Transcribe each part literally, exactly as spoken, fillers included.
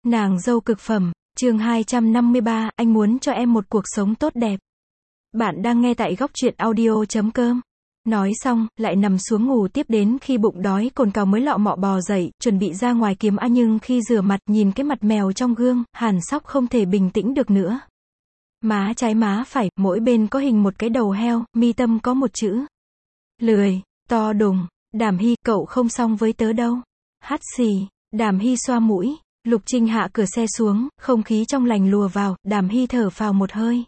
Nàng dâu cực phẩm, chương hai trăm năm mươi ba, anh muốn cho em một cuộc sống tốt đẹp. Bạn đang nghe tại góc truyện audio chấm com. Nói xong, lại nằm xuống ngủ tiếp đến khi bụng đói cồn cào mới lọ mọ bò dậy, chuẩn bị ra ngoài kiếm A nhưng khi rửa mặt nhìn cái mặt mèo trong gương, Hàn Sóc không thể bình tĩnh được nữa. Má trái má phải, mỗi bên có hình một cái đầu heo, mi tâm có một chữ. Lười, to đùng, Đàm Hy, cậu không xong với tớ đâu. Hắt xì, Đàm Hy xoa mũi. Lục Trinh hạ cửa xe xuống, không khí trong lành lùa vào, Đàm Hy thở phào một hơi.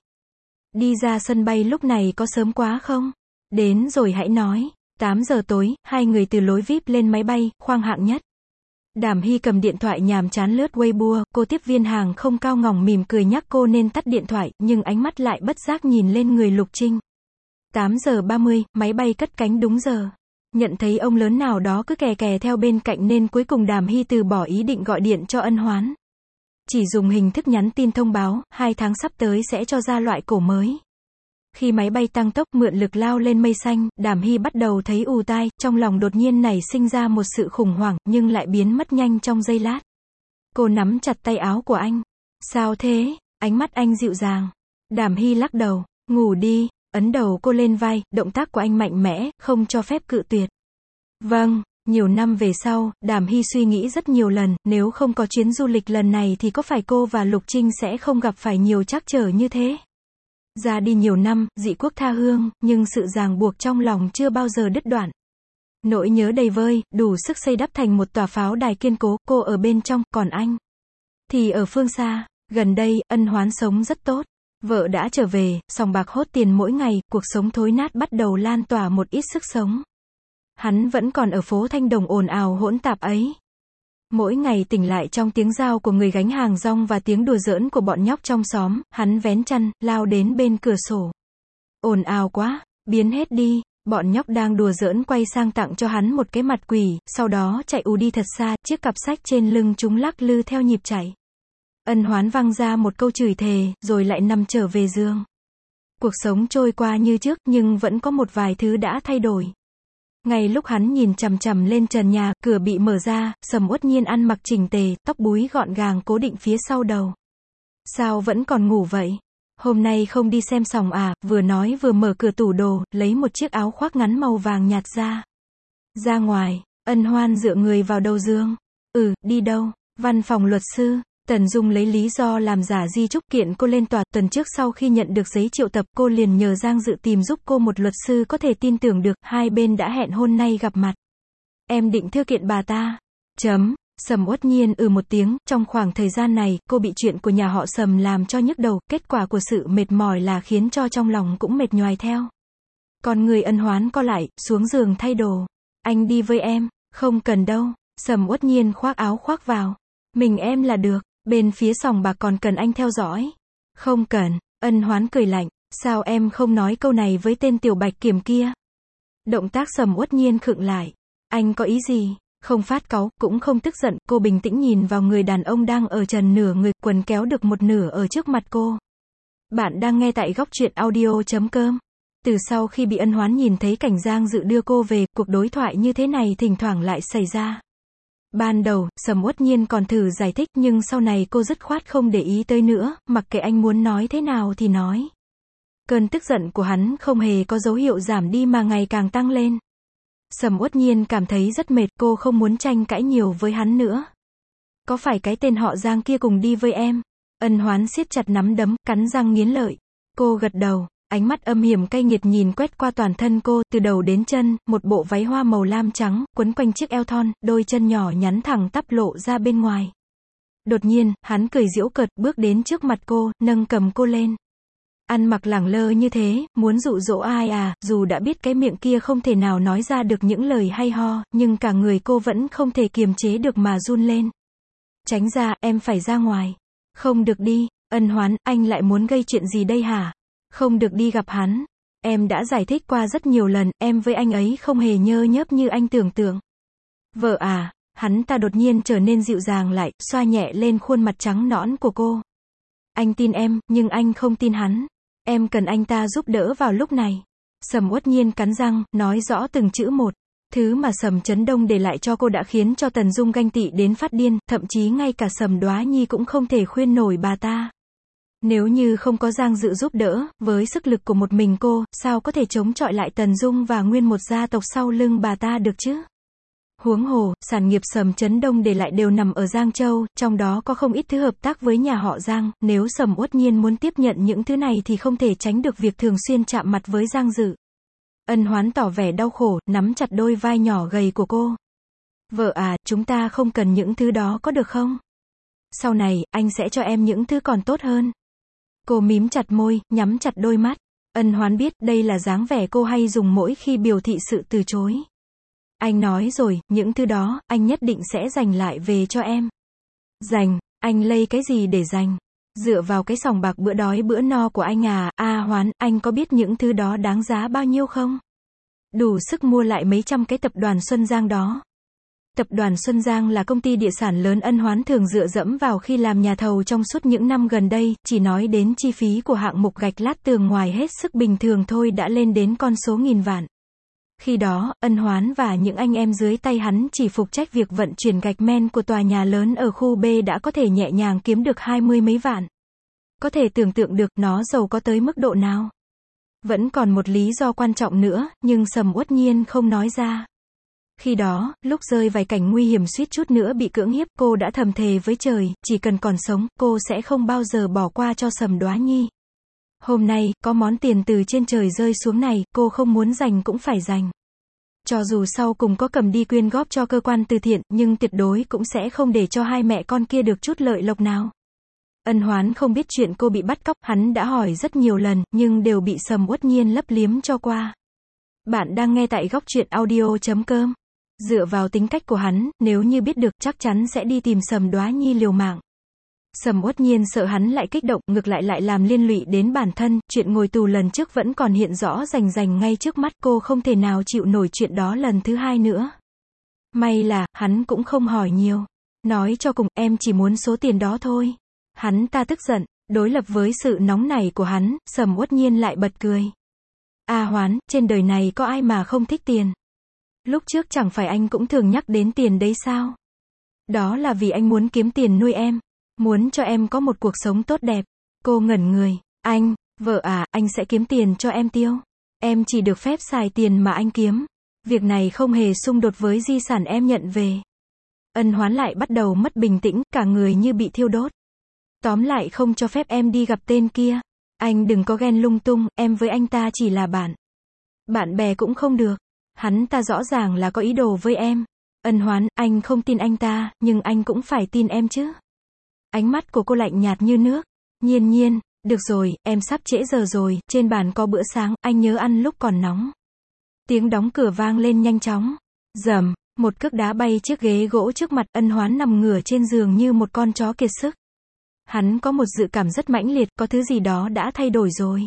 Đi ra sân bay lúc này có sớm quá không? Đến rồi hãy nói. tám giờ tối, hai người từ lối vi ai pi lên máy bay, khoang hạng nhất. Đàm Hy cầm điện thoại nhàm chán lướt Weibo, cô tiếp viên hàng không cao ngỏng mỉm cười nhắc cô nên tắt điện thoại, nhưng ánh mắt lại bất giác nhìn lên người Lục Trinh. tám giờ ba mươi, máy bay cất cánh đúng giờ. Nhận thấy ông lớn nào đó cứ kè kè theo bên cạnh nên cuối cùng Đàm Hy từ bỏ ý định gọi điện cho Ân Hoán. Chỉ dùng hình thức nhắn tin thông báo, hai tháng sắp tới sẽ cho ra loại cổ mới. Khi máy bay tăng tốc mượn lực lao lên mây xanh, Đàm Hy bắt đầu thấy ù tai, trong lòng đột nhiên nảy sinh ra một sự khủng hoảng, nhưng lại biến mất nhanh trong giây lát. Cô nắm chặt tay áo của anh. Sao thế? Ánh mắt anh dịu dàng. Đàm Hy lắc đầu. Ngủ đi. Ấn đầu cô lên vai, động tác của anh mạnh mẽ, không cho phép cự tuyệt. Vâng, nhiều năm về sau, Đàm Hy suy nghĩ rất nhiều lần, nếu không có chuyến du lịch lần này thì có phải cô và Lục Trinh sẽ không gặp phải nhiều trắc trở như thế. Ra đi nhiều năm, dị quốc tha hương, nhưng sự ràng buộc trong lòng chưa bao giờ đứt đoạn. Nỗi nhớ đầy vơi, đủ sức xây đắp thành một tòa pháo đài kiên cố, cô ở bên trong, còn anh thì ở phương xa. Gần đây, Ân Hoán sống rất tốt. Vợ đã trở về, sòng bạc hốt tiền mỗi ngày, cuộc sống thối nát bắt đầu lan tỏa một ít sức sống. Hắn vẫn còn ở phố Thanh Đồng ồn ào hỗn tạp ấy. Mỗi ngày tỉnh lại trong tiếng rao của người gánh hàng rong và tiếng đùa giỡn của bọn nhóc trong xóm, hắn vén chăn, lao đến bên cửa sổ. Ồn ào quá, biến hết đi. Bọn nhóc đang đùa giỡn quay sang tặng cho hắn một cái mặt quỷ, sau đó chạy ù đi thật xa, chiếc cặp sách trên lưng chúng lắc lư theo nhịp chạy. Ân Hoán văng ra một câu chửi thề, rồi lại nằm trở về giường. Cuộc sống trôi qua như trước, nhưng vẫn có một vài thứ đã thay đổi. Ngay lúc hắn nhìn chằm chằm lên trần nhà, cửa bị mở ra, Sầm Uất Nhiên ăn mặc chỉnh tề, tóc búi gọn gàng cố định phía sau đầu. Sao vẫn còn ngủ vậy? Hôm nay không đi xem sòng à? Vừa nói vừa mở cửa tủ đồ, lấy một chiếc áo khoác ngắn màu vàng nhạt ra. Ra ngoài, Ân Hoan dựa người vào đầu giường. Ừ, đi đâu? Văn phòng luật sư. Tần Dung lấy lý do làm giả di chúc kiện cô lên tòa. Tuần trước sau khi nhận được giấy triệu tập, cô liền nhờ Giang Dự tìm giúp cô một luật sư có thể tin tưởng được, hai bên đã hẹn hôm nay gặp mặt. Em định thư kiện bà ta. Chấm. Sầm Uất Nhiên ừ một tiếng, trong khoảng thời gian này, cô bị chuyện của nhà họ Sầm làm cho nhức đầu, kết quả của sự mệt mỏi là khiến cho trong lòng cũng mệt nhoài theo. Còn người Ân Hoán co lại, xuống giường thay đồ. Anh đi với em. Không cần đâu. Sầm Uất Nhiên khoác áo khoác vào. Mình em là được. Bên phía sòng bạc còn cần anh theo dõi. Không cần. Ân Hoán cười lạnh. Sao em không nói câu này với tên tiểu bạch kiểm kia? Động tác Sầm Uất Nhiên khựng lại. Anh có ý gì? Không phát cáu, cũng không tức giận, cô bình tĩnh nhìn vào người đàn ông đang ở trần nửa người, quần kéo được một nửa ở trước mặt cô. Bạn đang nghe tại góc truyện audio chấm com. Từ sau khi bị Ân Hoán nhìn thấy cảnh Giang Dự đưa cô về, cuộc đối thoại như thế này thỉnh thoảng lại xảy ra. Ban đầu, Sầm Uất Nhiên còn thử giải thích nhưng sau này cô dứt khoát không để ý tới nữa, mặc kệ anh muốn nói thế nào thì nói. Cơn tức giận của hắn không hề có dấu hiệu giảm đi mà ngày càng tăng lên. Sầm Uất Nhiên cảm thấy rất mệt, cô không muốn tranh cãi nhiều với hắn nữa. Có phải cái tên họ Giang kia cùng đi với em? Ân Hoán siết chặt nắm đấm, cắn răng nghiến lợi. Cô gật đầu, ánh mắt âm hiểm cay nghiệt nhìn quét qua toàn thân cô, từ đầu đến chân, một bộ váy hoa màu lam trắng, quấn quanh chiếc eo thon, đôi chân nhỏ nhắn thẳng tắp lộ ra bên ngoài. Đột nhiên, hắn cười giễu cợt, bước đến trước mặt cô, nâng cầm cô lên. Ăn mặc lẳng lơ như thế, muốn dụ dỗ ai à? Dù đã biết cái miệng kia không thể nào nói ra được những lời hay ho, nhưng cả người cô vẫn không thể kiềm chế được mà run lên. Tránh ra, em phải ra ngoài. Không được đi. Ân Hoán, anh lại muốn gây chuyện gì đây hả? Không được đi gặp hắn. Em đã giải thích qua rất nhiều lần, em với anh ấy không hề nhơ nhớp như anh tưởng tượng. Vợ à? Hắn ta đột nhiên trở nên dịu dàng lại, xoa nhẹ lên khuôn mặt trắng nõn của cô. Anh tin em, nhưng anh không tin hắn. Em cần anh ta giúp đỡ vào lúc này. Sầm Uất Nhiên cắn răng, nói rõ từng chữ một. Thứ mà Sầm Chấn Đông để lại cho cô đã khiến cho Tần Dung ganh tị đến phát điên, thậm chí ngay cả Sầm Đoá Nhi cũng không thể khuyên nổi bà ta. Nếu như không có Giang Dự giúp đỡ, với sức lực của một mình cô, sao có thể chống chọi lại Tần Dung và nguyên một gia tộc sau lưng bà ta được chứ? Huống hồ, sản nghiệp Sầm Chấn Đông để lại đều nằm ở Giang Châu, trong đó có không ít thứ hợp tác với nhà họ Giang, nếu Sầm Uất Nhiên muốn tiếp nhận những thứ này thì không thể tránh được việc thường xuyên chạm mặt với Giang Dự. Ân Hoán tỏ vẻ đau khổ, nắm chặt đôi vai nhỏ gầy của cô. Vợ à, chúng ta không cần những thứ đó có được không? Sau này, anh sẽ cho em những thứ còn tốt hơn. Cô mím chặt môi, nhắm chặt đôi mắt. Ân Hoán biết đây là dáng vẻ cô hay dùng mỗi khi biểu thị sự từ chối. Anh nói rồi, những thứ đó, anh nhất định sẽ dành lại về cho em. Dành, anh lây cái gì để dành? Dựa vào cái sòng bạc bữa đói bữa no của anh à, A Hoán, anh có biết những thứ đó đáng giá bao nhiêu không? Đủ sức mua lại mấy trăm cái tập đoàn Xuân Giang đó. Tập đoàn Xuân Giang là công ty địa sản lớn Ân Hoán thường dựa dẫm vào khi làm nhà thầu trong suốt những năm gần đây, chỉ nói đến chi phí của hạng mục gạch lát tường ngoài hết sức bình thường thôi đã lên đến con số nghìn vạn. Khi đó, Ân Hoán và những anh em dưới tay hắn chỉ phụ trách việc vận chuyển gạch men của tòa nhà lớn ở khu B đã có thể nhẹ nhàng kiếm được hai mươi mấy vạn. Có thể tưởng tượng được nó giàu có tới mức độ nào. Vẫn còn một lý do quan trọng nữa, nhưng Sầm Uất Nhiên không nói ra. Khi đó, lúc rơi vài cảnh nguy hiểm suýt chút nữa bị cưỡng hiếp, cô đã thầm thề với trời, chỉ cần còn sống, cô sẽ không bao giờ bỏ qua cho Sầm Đoá Nhi. Hôm nay, có món tiền từ trên trời rơi xuống này, cô không muốn dành cũng phải dành. Cho dù sau cùng có cầm đi quyên góp cho cơ quan từ thiện, nhưng tuyệt đối cũng sẽ không để cho hai mẹ con kia được chút lợi lộc nào. Ân Hoán không biết chuyện cô bị bắt cóc, hắn đã hỏi rất nhiều lần, nhưng đều bị Sầm Uất Nhiên lấp liếm cho qua. Bạn đang nghe tại góc truyện audio chấm com. Dựa vào tính cách của hắn, nếu như biết được chắc chắn sẽ đi tìm Sầm Đoá Nhi liều mạng. Sầm Uất Nhiên sợ hắn lại kích động, ngược lại lại làm liên lụy đến bản thân, chuyện ngồi tù lần trước vẫn còn hiện rõ rành rành ngay trước mắt, cô không thể nào chịu nổi chuyện đó lần thứ hai nữa. May là, hắn cũng không hỏi nhiều. Nói cho cùng, em chỉ muốn số tiền đó thôi. Hắn ta tức giận, đối lập với sự nóng nảy của hắn, Sầm Uất Nhiên lại bật cười. A Hoán, trên đời này có ai mà không thích tiền? Lúc trước chẳng phải anh cũng thường nhắc đến tiền đấy sao? Đó là vì anh muốn kiếm tiền nuôi em. Muốn cho em có một cuộc sống tốt đẹp. Cô ngẩn người. Anh, vợ à, anh sẽ kiếm tiền cho em tiêu. Em chỉ được phép xài tiền mà anh kiếm. Việc này không hề xung đột với di sản em nhận về. Ân Hoán lại bắt đầu mất bình tĩnh, cả người như bị thiêu đốt. Tóm lại không cho phép em đi gặp tên kia. Anh đừng có ghen lung tung, em với anh ta chỉ là bạn. Bạn bè cũng không được. Hắn ta rõ ràng là có ý đồ với em. Ân Hoán, anh không tin anh ta, nhưng anh cũng phải tin em chứ. Ánh mắt của cô lạnh nhạt như nước. Nhiên Nhiên, được rồi, em sắp trễ giờ rồi, trên bàn có bữa sáng, anh nhớ ăn lúc còn nóng. Tiếng đóng cửa vang lên nhanh chóng. Rầm, một cước đá bay chiếc ghế gỗ trước mặt. Ân Hoán nằm ngửa trên giường như một con chó kiệt sức. Hắn có một dự cảm rất mãnh liệt, có thứ gì đó đã thay đổi rồi.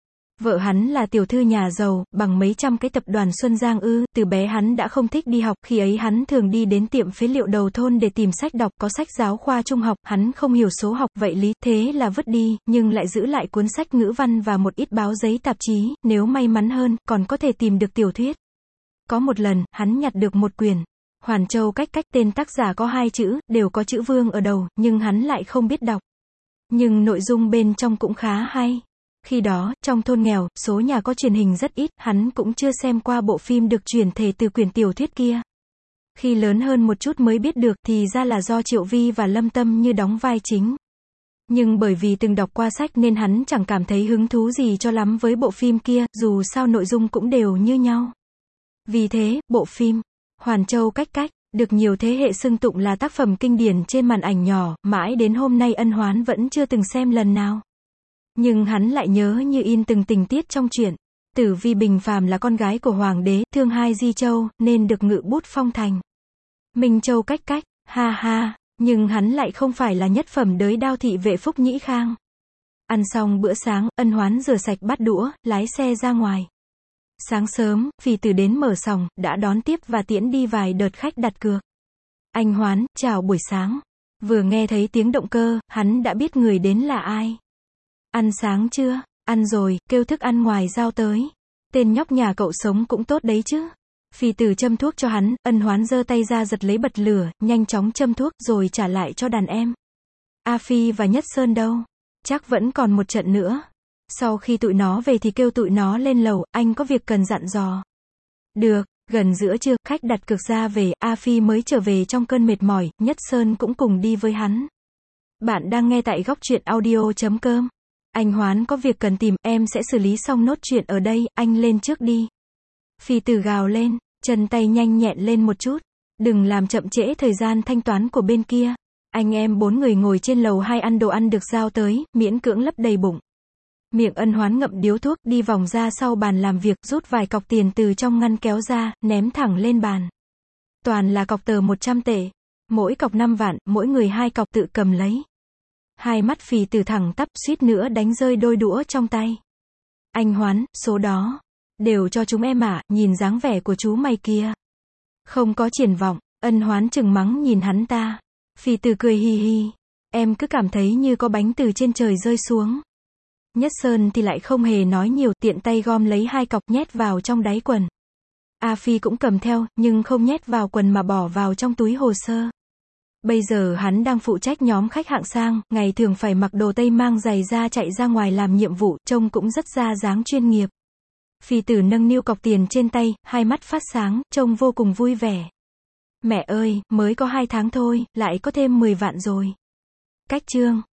Vợ hắn là tiểu thư nhà giàu, bằng mấy trăm cái tập đoàn Xuân Giang ư, từ bé hắn đã không thích đi học, khi ấy hắn thường đi đến tiệm phế liệu đầu thôn để tìm sách đọc, có sách giáo khoa trung học, hắn không hiểu số học, vậy lý, thế là vứt đi, nhưng lại giữ lại cuốn sách ngữ văn và một ít báo giấy tạp chí, nếu may mắn hơn, còn có thể tìm được tiểu thuyết. Có một lần, hắn nhặt được một quyển, Hoàn Châu Cách Cách, tên tác giả có hai chữ, đều có chữ Vương ở đầu, nhưng hắn lại không biết đọc. Nhưng nội dung bên trong cũng khá hay. Khi đó, trong thôn nghèo, số nhà có truyền hình rất ít, hắn cũng chưa xem qua bộ phim được chuyển thể từ quyển tiểu thuyết kia. Khi lớn hơn một chút mới biết được, thì ra là do Triệu Vi và Lâm Tâm Như đóng vai chính. Nhưng bởi vì từng đọc qua sách nên hắn chẳng cảm thấy hứng thú gì cho lắm với bộ phim kia, dù sao nội dung cũng đều như nhau. Vì thế, bộ phim Hoàn Châu Cách Cách được nhiều thế hệ xưng tụng là tác phẩm kinh điển trên màn ảnh nhỏ, mãi đến hôm nay Ân Hoán vẫn chưa từng xem lần nào. Nhưng hắn lại nhớ như in từng tình tiết trong truyện. Tử Vi bình phàm là con gái của hoàng đế, thương hai Di Châu, nên được ngự bút phong thành Minh Châu Cách Cách, ha ha, nhưng hắn lại không phải là nhất phẩm đới đao thị vệ Phúc Nhĩ Khang. Ăn xong bữa sáng, Ân Hoán rửa sạch bát đũa, lái xe ra ngoài. Sáng sớm, Phì Tử đến mở sòng, đã đón tiếp và tiễn đi vài đợt khách đặt cược. Anh Hoán, chào buổi sáng. Vừa nghe thấy tiếng động cơ, hắn đã biết người đến là ai. Ăn sáng chưa? Ăn rồi, kêu thức ăn ngoài giao tới. Tên nhóc nhà cậu sống cũng tốt đấy chứ. Phi Tử châm thuốc cho hắn, Ân Hoán giơ tay ra giật lấy bật lửa, nhanh chóng châm thuốc, rồi trả lại cho đàn em. A Phi và Nhất Sơn đâu? Chắc vẫn còn một trận nữa. Sau khi tụi nó về thì kêu tụi nó lên lầu, anh có việc cần dặn dò. Được, gần giữa trưa, khách đặt cược ra về, A Phi mới trở về trong cơn mệt mỏi, Nhất Sơn cũng cùng đi với hắn. Bạn đang nghe tại góc truyện audio chấm com. Anh Hoán có việc cần tìm, em sẽ xử lý xong nốt chuyện ở đây, anh lên trước đi. Phi Tử gào lên, chân tay nhanh nhẹn lên một chút. Đừng làm chậm trễ thời gian thanh toán của bên kia. Anh em bốn người ngồi trên lầu hai ăn đồ ăn được giao tới, miễn cưỡng lấp đầy bụng. Miệng Ân Hoán ngậm điếu thuốc, đi vòng ra sau bàn làm việc, rút vài cọc tiền từ trong ngăn kéo ra, ném thẳng lên bàn. Toàn là cọc tờ một trăm tệ. Mỗi cọc năm vạn, mỗi người hai cọc tự cầm lấy. Hai mắt Phì Tử thẳng tắp, suýt nữa đánh rơi đôi đũa trong tay. Anh Hoán, số đó. Đều cho chúng em ạ, à, nhìn dáng vẻ của chú mày kia. Không có triển vọng, Ân Hoán chừng mắng nhìn hắn ta. Phì Tử cười hi hi. Em cứ cảm thấy như có bánh từ trên trời rơi xuống. Nhất Sơn thì lại không hề nói nhiều, tiện tay gom lấy hai cọc nhét vào trong đáy quần. A Phi cũng cầm theo, nhưng không nhét vào quần mà bỏ vào trong túi hồ sơ. Bây giờ hắn đang phụ trách nhóm khách hạng sang, ngày thường phải mặc đồ tây mang giày da chạy ra ngoài làm nhiệm vụ, trông cũng rất ra dáng chuyên nghiệp. Phi Tử nâng niu cọc tiền trên tay, hai mắt phát sáng, trông vô cùng vui vẻ. Mẹ ơi, mới có hai tháng thôi, lại có thêm mười vạn rồi. Cách chương